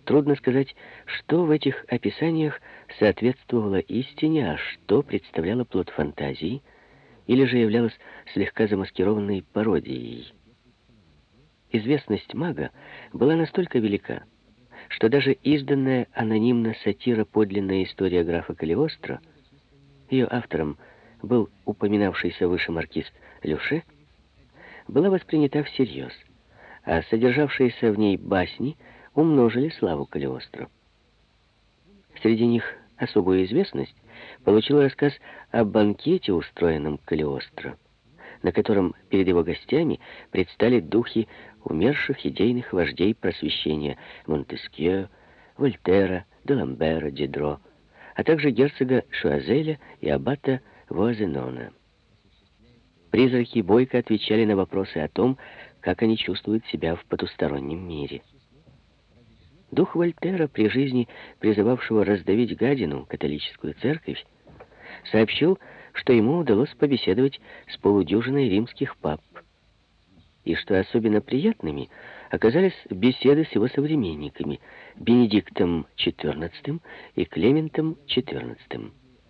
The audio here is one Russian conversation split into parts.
Трудно сказать, что в этих описаниях соответствовало истине, а что представляло плод фантазии, или же являлось слегка замаскированной пародией. Известность мага была настолько велика, что даже изданная анонимно сатира «Подлинная история графа Калиостро», ее автором был упоминавшийся выше маркиз Люше, была воспринята всерьез, а содержавшиеся в ней басни умножили славу Калиостро. Среди них особую известность получил рассказ о банкете, устроенном Калиостро, на котором перед его гостями предстали духи умерших идейных вождей просвещения Монтескье, Вольтера, Даламбера, Дидро, а также герцога Шуазеля и аббата Вуазенона. Призраки бойко отвечали на вопросы о том, как они чувствуют себя в потустороннем мире. Дух Вольтера, при жизни призывавшего раздавить гадину, католическую церковь, сообщил, что ему удалось побеседовать с полудюжиной римских пап, и что особенно приятными оказались беседы с его современниками Бенедиктом XIV и Клементом XIV.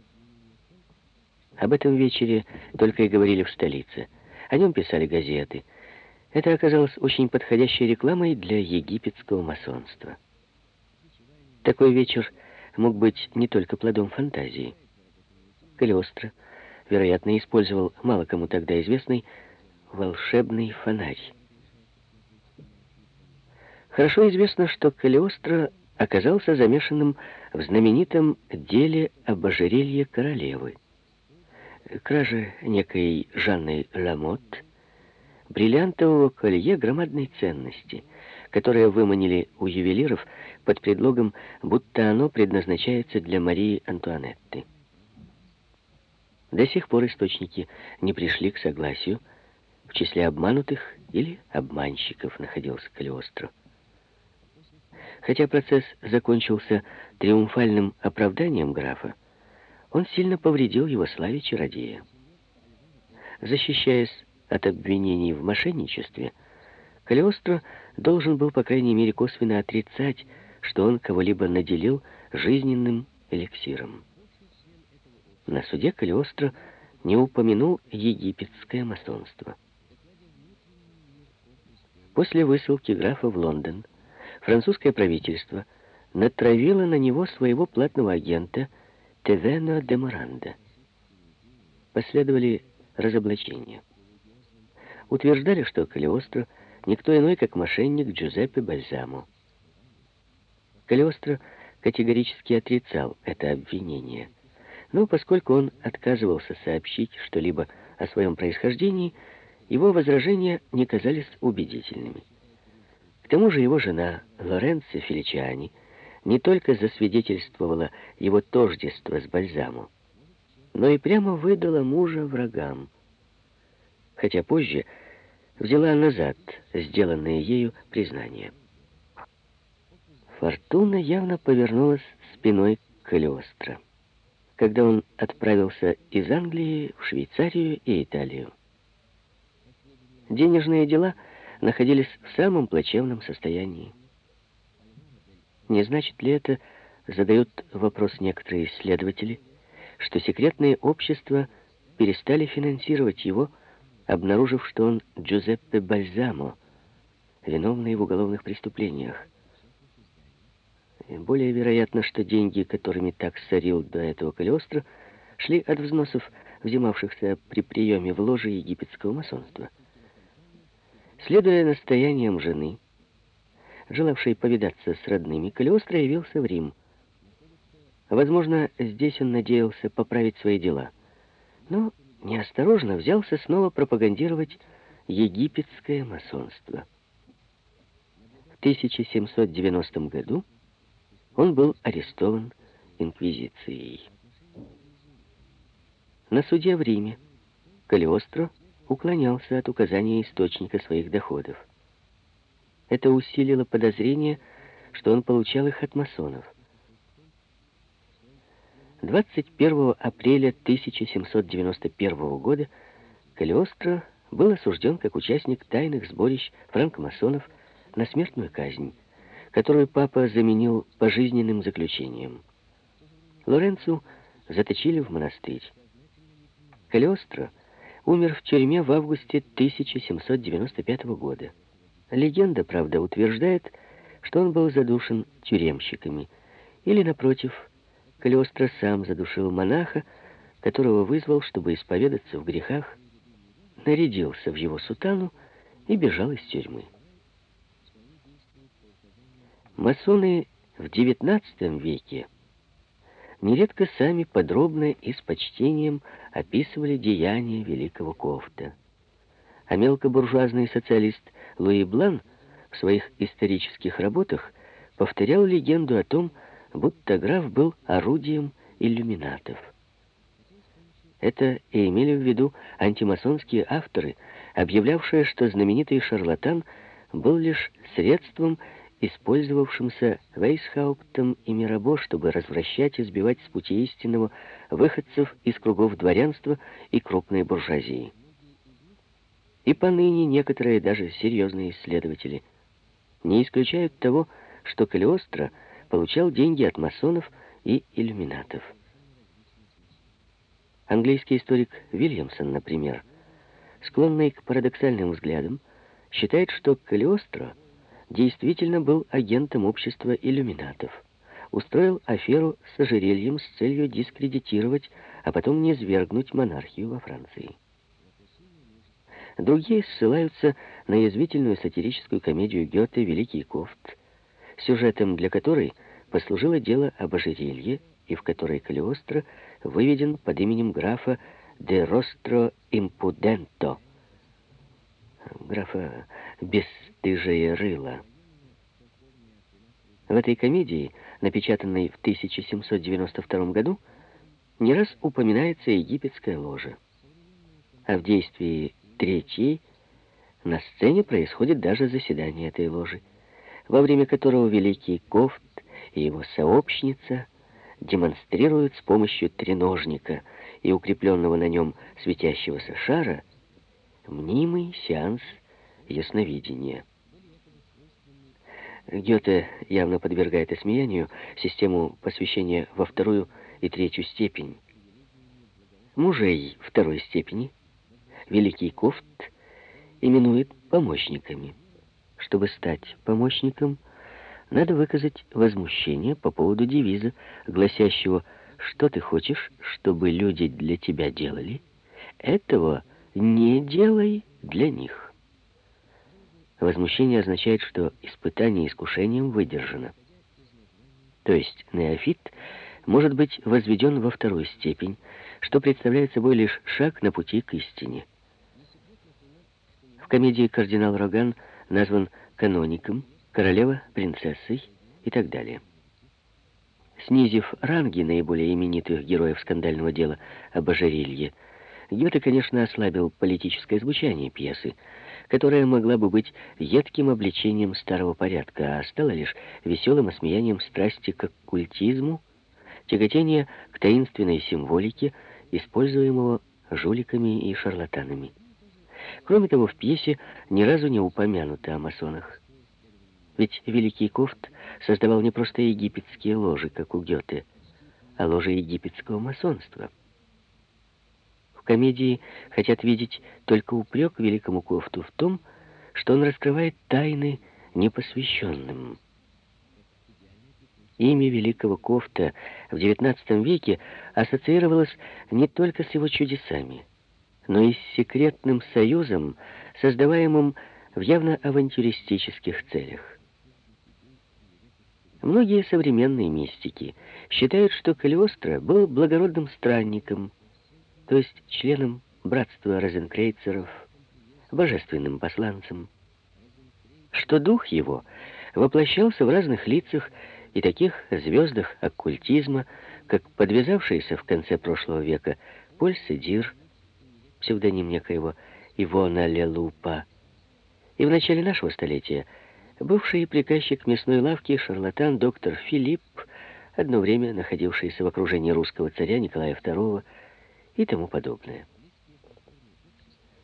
Об этом вечере только и говорили в столице. О нем писали газеты. Это оказалось очень подходящей рекламой для египетского масонства. Такой вечер мог быть не только плодом фантазии. Калиостро, вероятно, использовал мало кому тогда известный волшебный фонарь. Хорошо известно, что Калиостро оказался замешанным в знаменитом деле об ожерелье королевы. Краже некой Жанны Ламот бриллиантового колье громадной ценности, которое выманили у ювелиров под предлогом, будто оно предназначается для Марии Антуанетты. До сих пор источники не пришли к согласию, в числе обманутых или обманщиков находился Калиостро. Хотя процесс закончился триумфальным оправданием графа, он сильно повредил его славе чародея. Защищаясь от обвинений в мошенничестве, Калиостро должен был, по крайней мере, косвенно отрицать, что он кого-либо наделил жизненным эликсиром. На суде Калиостро не упомянул египетское масонство. После высылки графа в Лондон французское правительство натравило на него своего платного агента Тевено де Моранда. Последовали разоблачения. Утверждали, что Калиостро никто иной, как мошенник Джузеппе Бальзамо. Калиостро категорически отрицал это обвинение, но поскольку он отказывался сообщить что-либо о своем происхождении, его возражения не казались убедительными. К тому же его жена Лоренцо Феличиани не только засвидетельствовала его тождество с Бальзамо, но и прямо выдала мужа врагам, хотя позже взяла назад сделанное ею признание. Фортуна явно повернулась спиной к Калиостро, когда он отправился из Англии в Швейцарию и Италию. Денежные дела находились в самом плачевном состоянии. Не значит ли это, задают вопрос некоторые исследователи, что секретные общества перестали финансировать его, обнаружив, что он Джузеппе Бальзамо, виновный в уголовных преступлениях? Более вероятно, что деньги, которыми так сорил до этого Калиостро, шли от взносов, взимавшихся при приеме в ложе египетского масонства. Следуя настояниям жены, желавшей повидаться с родными, Калиостро явился в Рим. Возможно, здесь он надеялся поправить свои дела, но неосторожно взялся снова пропагандировать египетское масонство. В 1790 году он был арестован инквизицией. На суде в Риме Калиостро уклонялся от указания источника своих доходов. Это усилило подозрение, что он получал их от масонов. 21 апреля 1791 года Калиостро был осужден как участник тайных сборищ франкмасонов на смертную казнь, которую папа заменил пожизненным заключением. Лоренцу заточили в монастырь. Калиостро умер в тюрьме в августе 1795 года. Легенда, правда, утверждает, что он был задушен тюремщиками. Или, напротив, Калиостро сам задушил монаха, которого вызвал, чтобы исповедаться в грехах, нарядился в его сутану и бежал из тюрьмы. Масоны в XIX веке нередко сами подробно и с почтением описывали деяния великого Кофта. А мелкобуржуазный социалист Луи Блан в своих исторических работах повторял легенду о том, будто граф был орудием иллюминатов. Это и имели в виду антимасонские авторы, объявлявшие, что знаменитый шарлатан был лишь средством, использовавшимся Вейсхауптом и Мирабо, чтобы развращать и сбивать с пути истинного выходцев из кругов дворянства и крупной буржуазии. И поныне некоторые, даже серьезные исследователи, не исключают того, что Калиостро получал деньги от масонов и иллюминатов. Английский историк Вильямсон, например, склонный к парадоксальным взглядам, считает, что Калиостро действительно был агентом общества иллюминатов, устроил аферу с ожерельем с целью дискредитировать, а потом низвергнуть монархию во Франции. Другие ссылаются на язвительную сатирическую комедию Гёте «Великий Кофт», сюжетом для которой послужило дело об ожерелье, и в которой Калиостро выведен под именем графа де Ростро Импуденто, графа «Бесстыжее рыло». В этой комедии, напечатанной в 1792 году, не раз упоминается египетская ложа. А в действии третьей на сцене происходит даже заседание этой ложи, во время которого великий Кофт и его сообщница демонстрируют с помощью треножника и укрепленного на нем светящегося шара мнимый сеанс ясновидения. Гёте явно подвергает осмеянию систему посвящения во вторую и третью степень. Мужей второй степени великий Кофт именует помощниками. Чтобы стать помощником, надо выказать возмущение по поводу девиза, гласящего: «Что ты хочешь, чтобы люди для тебя делали, этого не делай для них». Возмущение означает, что испытание искушением выдержано. То есть неофит может быть возведен во вторую степень, что представляет собой лишь шаг на пути к истине. В комедии кардинал Роган назван каноником, королева принцессой и так далее. Снизив ранги наиболее именитых героев скандального дела об ожерелье, Гёте, конечно, ослабил политическое звучание пьесы, которая могла бы быть едким обличением старого порядка, а стала лишь веселым осмеянием страсти к оккультизму, тяготения к таинственной символике, используемого жуликами и шарлатанами. Кроме того, в пьесе ни разу не упомянуто о масонах. Ведь великий Кофт создавал не просто египетские ложи, как у Гёте, а ложи египетского масонства. В комедии хотят видеть только упрек великому Кофту в том, что он раскрывает тайны непосвященным. Имя великого Кофта в XIX веке ассоциировалось не только с его чудесами, но и с секретным союзом, создаваемым в явно авантюристических целях. Многие современные мистики считают, что Калиостро был благородным странником, то есть членом братства розенкрейцеров, божественным посланцем, что дух его воплощался в разных лицах и таких звездах оккультизма, как подвязавшийся в конце прошлого века Поль Седир, псевдоним некоего Ивона Лелупа, и в начале нашего столетия бывший приказчик мясной лавки шарлатан доктор Филипп, одно время находившийся в окружении русского царя Николая II, и тому подобное.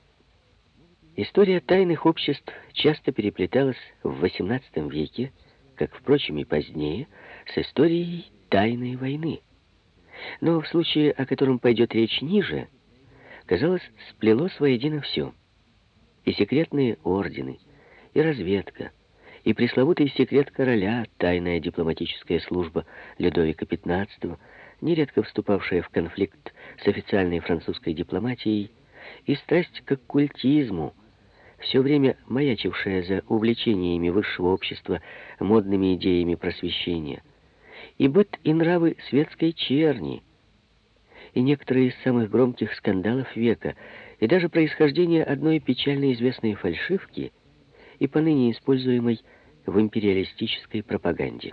История тайных обществ часто переплеталась в XVIII веке, как, впрочем, и позднее, с историей тайной войны. Но в случае, о котором пойдет речь ниже, казалось, сплелось воедино все. И секретные ордены, и разведка, и пресловутый секрет короля, тайная дипломатическая служба Людовика XV, нередко вступавшая в конфликт с официальной французской дипломатией, и страсть к оккультизму, все время маячившая за увлечениями высшего общества модными идеями просвещения, и быт и нравы светской черни, и некоторые из самых громких скандалов века, и даже происхождение одной печально известной фальшивки и поныне используемой в империалистической пропаганде.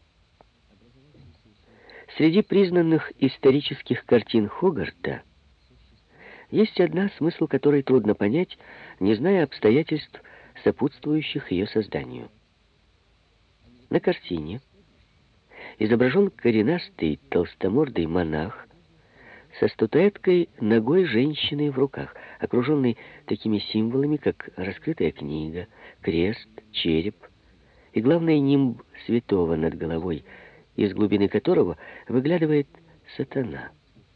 Среди признанных исторических картин Хогарта есть одна, смысл которой трудно понять, не зная обстоятельств, сопутствующих ее созданию. На картине изображен коренастый толстомордый монах со статуэткой ногой женщины в руках, окруженный такими символами, как раскрытая книга, крест, череп и, главный нимб святого над головой, из глубины которого выглядывает сатана.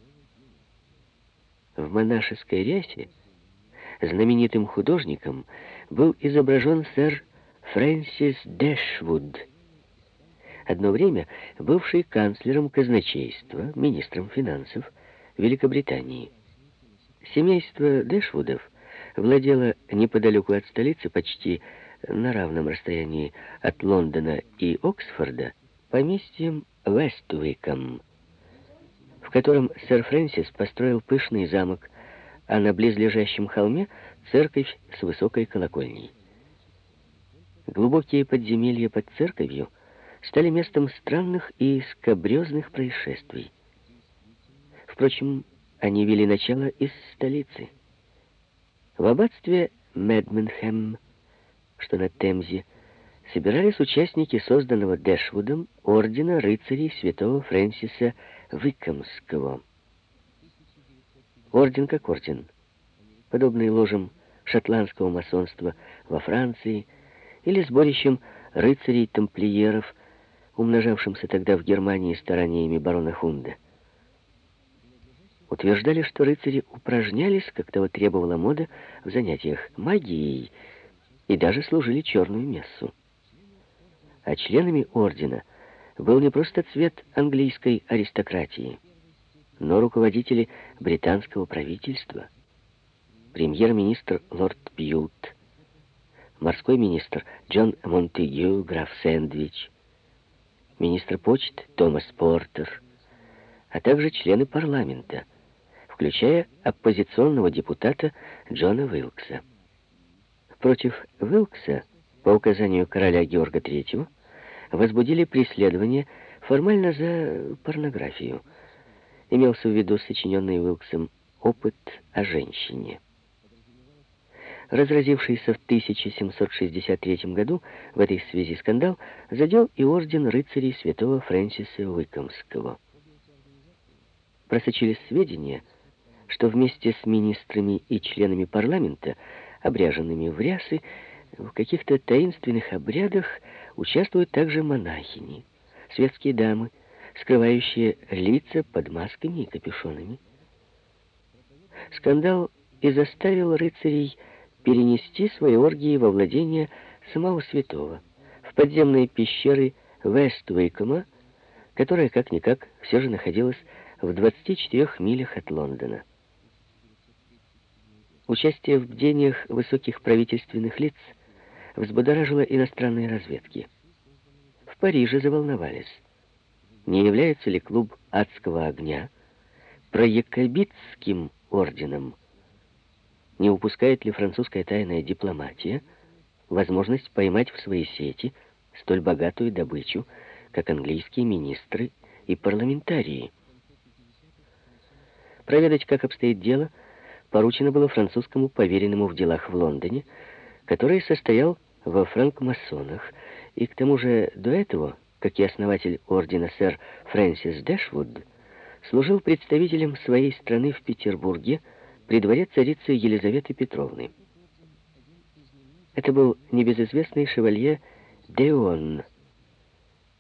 В монашеской рясе знаменитым художником был изображен сэр Фрэнсис Дэшвуд, одно время бывший канцлером казначейства, министром финансов Великобритании. Семейство Дэшвудов владело неподалеку от столицы, почти на равном расстоянии от Лондона и Оксфорда, поместьем Вествиком, в котором сэр Фрэнсис построил пышный замок, а на близлежащем холме церковь с высокой колокольней. Глубокие подземелья под церковью стали местом странных и скабрезных происшествий. Впрочем, они вели начало из столицы. В аббатстве Медменхэм, что на Темзе, собирались участники созданного Дэшвудом ордена рыцарей святого Фрэнсиса Уикомского. Орден как орден, подобный ложам шотландского масонства во Франции или сборищем рыцарей-тамплиеров, умножавшимся тогда в Германии стараниями барона Хунда. Утверждали, что рыцари упражнялись, как того требовала мода, в занятиях магией и даже служили черную мессу. А членами ордена был не просто цвет английской аристократии, но руководители британского правительства, премьер-министр лорд Бьют, морской министр Джон Монтегю, граф Сэндвич, министр почт Томас Портер, а также члены парламента, включая оппозиционного депутата Джона Уилкса. Против Уилкса, по указанию короля Георга III, возбудили преследование формально за порнографию. Имелся в виду сочиненный Уилксом «Опыт о женщине». Разразившийся в 1763 году в этой связи скандал задел и орден рыцарей святого Фрэнсиса Уикомского. Просочились сведения, что вместе с министрами и членами парламента, обряженными в рясы, в каких-то таинственных обрядах участвуют также монахини, светские дамы, скрывающие лица под масками и капюшонами. Скандал и заставил рыцарей перенести свои оргии во владение самого святого, в подземные пещеры Вествикома, которая, как-никак, все же находилась в 24 милях от Лондона. Участие в бдениях высоких правительственных лиц взбудоражило иностранные разведки. В Париже заволновались, не является ли клуб «Адского огня» проякобитским орденом, не упускает ли французская тайная дипломатия возможность поймать в свои сети столь богатую добычу, как английские министры и парламентарии. Проведать, как обстоит дело, поручено было французскому поверенному в делах в Лондоне, который состоял во франкмасонах, и к тому же до этого, как и основатель ордена сэр Фрэнсис Дэшвуд, служил представителем своей страны в Петербурге при дворе царицы Елизаветы Петровны. Это был небезызвестный шевалье Деон,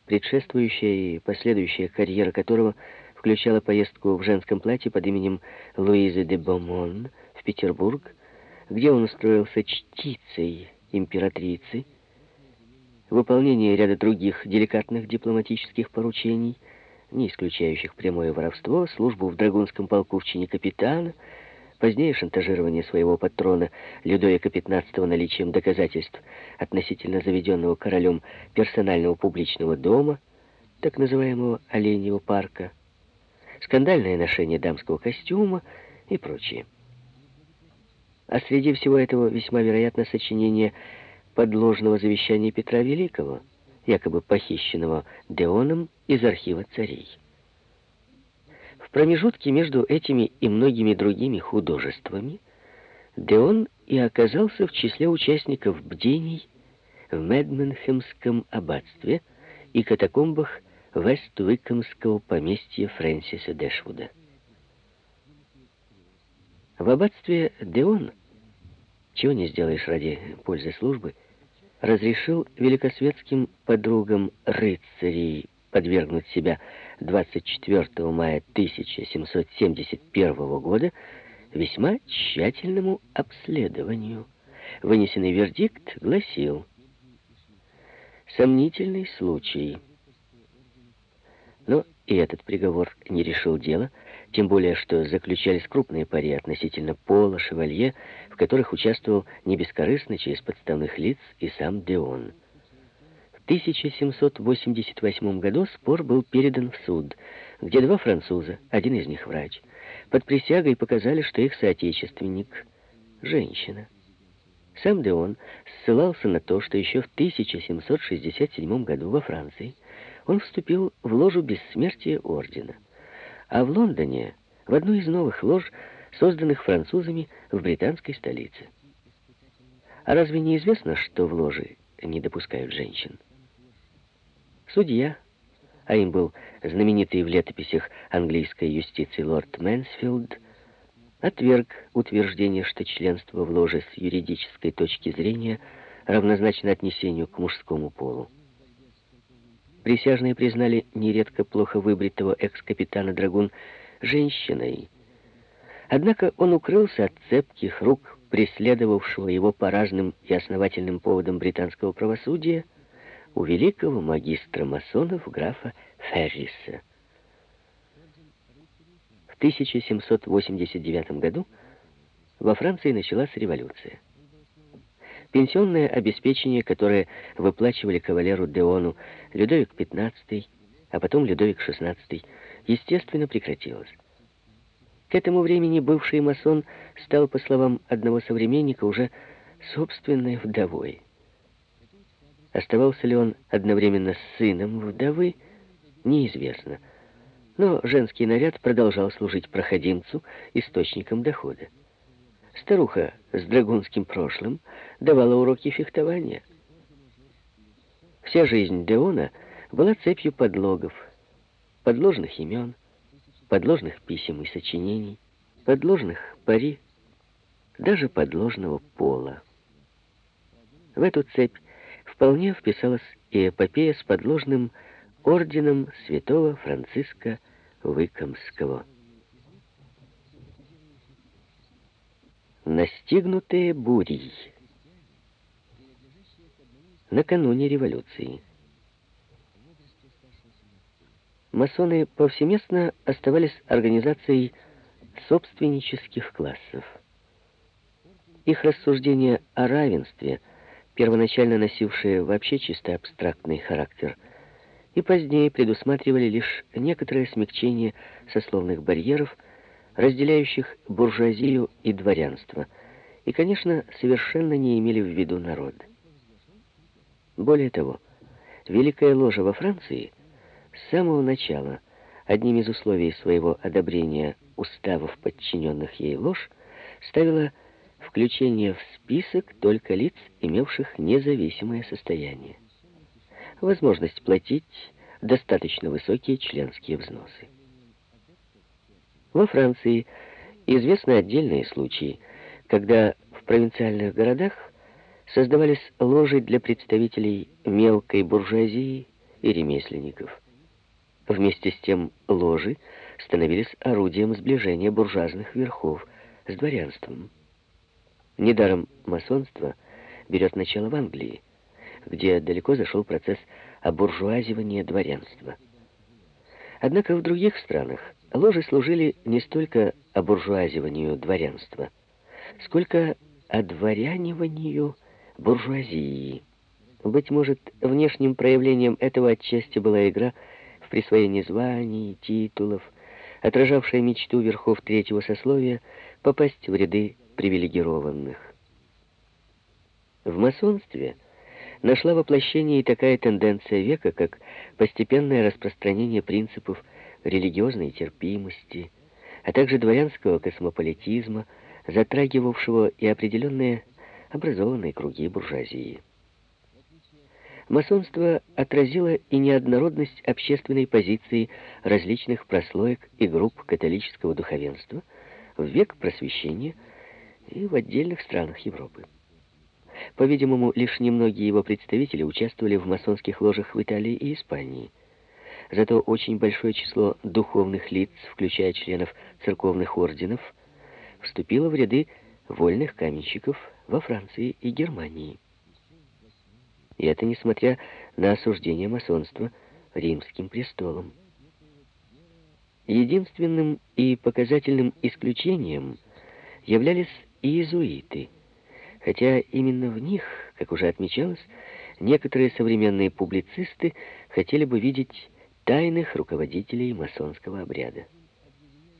предшествующая и последующая карьера которого включала поездку в женском платье под именем Луизы де Бомон в Петербург, где он устроился чтицей императрицы, выполнение ряда других деликатных дипломатических поручений, не исключающих прямое воровство, службу в Драгунском полку в чине капитана, позднее шантажирование своего патрона Людовика XV наличием доказательств относительно заведенного королем персонального публичного дома, так называемого Оленьего парка, скандальное ношение дамского костюма и прочее. А среди всего этого весьма вероятно сочинение подложного завещания Петра Великого, якобы похищенного Деоном из архива царей. В промежутке между этими и многими другими художествами Деон и оказался в числе участников бдений в Медменхемском аббатстве и катакомбах Вест-Уикомского поместья Фрэнсиса Дэшвуда. В аббатстве Деон, чего не сделаешь ради пользы службы, разрешил великосветским подругам рыцарей подвергнуть себя 24 мая 1771 года весьма тщательному обследованию. Вынесенный вердикт гласил: сомнительный случай. Но и этот приговор не решил дело, тем более, что заключались крупные пари относительно пола шевалье, в которых участвовал не бескорыстно через подставных лиц и сам Деон. В 1788 году спор был передан в суд, где два француза, один из них врач, под присягой показали, что их соотечественник — женщина. Сам Деон ссылался на то, что еще в 1767 году во Франции он вступил в ложу бессмертия ордена, а в Лондоне в одну из новых лож, созданных французами в британской столице. А разве не известно, что в ложи не допускают женщин? Судья, а им был знаменитый в летописях английской юстиции лорд Мэнсфилд, отверг утверждение, что членство в ложе с юридической точки зрения равнозначно отнесению к мужскому полу. Присяжные признали нередко плохо выбритого экс-капитана Драгун женщиной. Однако он укрылся от цепких рук преследовавшего его по разным и основательным поводам британского правосудия у великого магистра масонов графа Ферриса. В 1789 году во Франции началась революция. Пенсионное обеспечение, которое выплачивали кавалеру Деону Людовик XV, а потом Людовик XVI, естественно, прекратилось. К этому времени бывший масон стал, по словам одного современника, уже собственной вдовой. Оставался ли он одновременно сыном вдовы, неизвестно. Но женский наряд продолжал служить проходимцу источником дохода. Старуха с драгунским прошлым давала уроки фехтования. Вся жизнь Деона была цепью подлогов, подложных имен, подложных писем и сочинений, подложных пари, даже подложного пола. В эту цепь вполне вписалась и эпопея с подложным орденом святого Франциска Уикомского. Настигнутые бурей. Накануне революции. Масоны повсеместно оставались организацией собственнических классов. Их рассуждения о равенстве, первоначально носившие вообще чисто абстрактный характер, и позднее предусматривали лишь некоторое смягчение сословных барьеров, разделяющих буржуазию и дворянство, и, конечно, совершенно не имели в виду народ. Более того, Великая Ложа во Франции с самого начала одним из условий своего одобрения уставов подчиненных ей лож ставила включение в список только лиц, имевших независимое состояние, возможность платить достаточно высокие членские взносы. Во Франции известны отдельные случаи, когда в провинциальных городах создавались ложи для представителей мелкой буржуазии и ремесленников. Вместе с тем ложи становились орудием сближения буржуазных верхов с дворянством. Недаром масонство берет начало в Англии, где далеко зашел процесс обуржуазивания дворянства. Однако в других странах ложи служили не столько обуржуазиванию дворянства, сколько одворяниванию буржуазии. Быть может, внешним проявлением этого отчасти была игра в присвоение званий, титулов, отражавшая мечту верхов третьего сословия попасть в ряды привилегированных. В масонстве нашла воплощение и такая тенденция века, как постепенное распространение принципов религиозной терпимости, а также дворянского космополитизма, затрагивавшего и определенные образованные круги буржуазии. Масонство отразило и неоднородность общественной позиции различных прослоек и групп католического духовенства в век Просвещения и в отдельных странах Европы. По-видимому, лишь немногие его представители участвовали в масонских ложах в Италии и Испании. Зато очень большое число духовных лиц, включая членов церковных орденов, вступило в ряды вольных каменщиков во Франции и Германии. И это несмотря на осуждение масонства римским престолом. Единственным и показательным исключением являлись иезуиты, хотя именно в них, как уже отмечалось, некоторые современные публицисты хотели бы видеть тайных руководителей масонского обряда.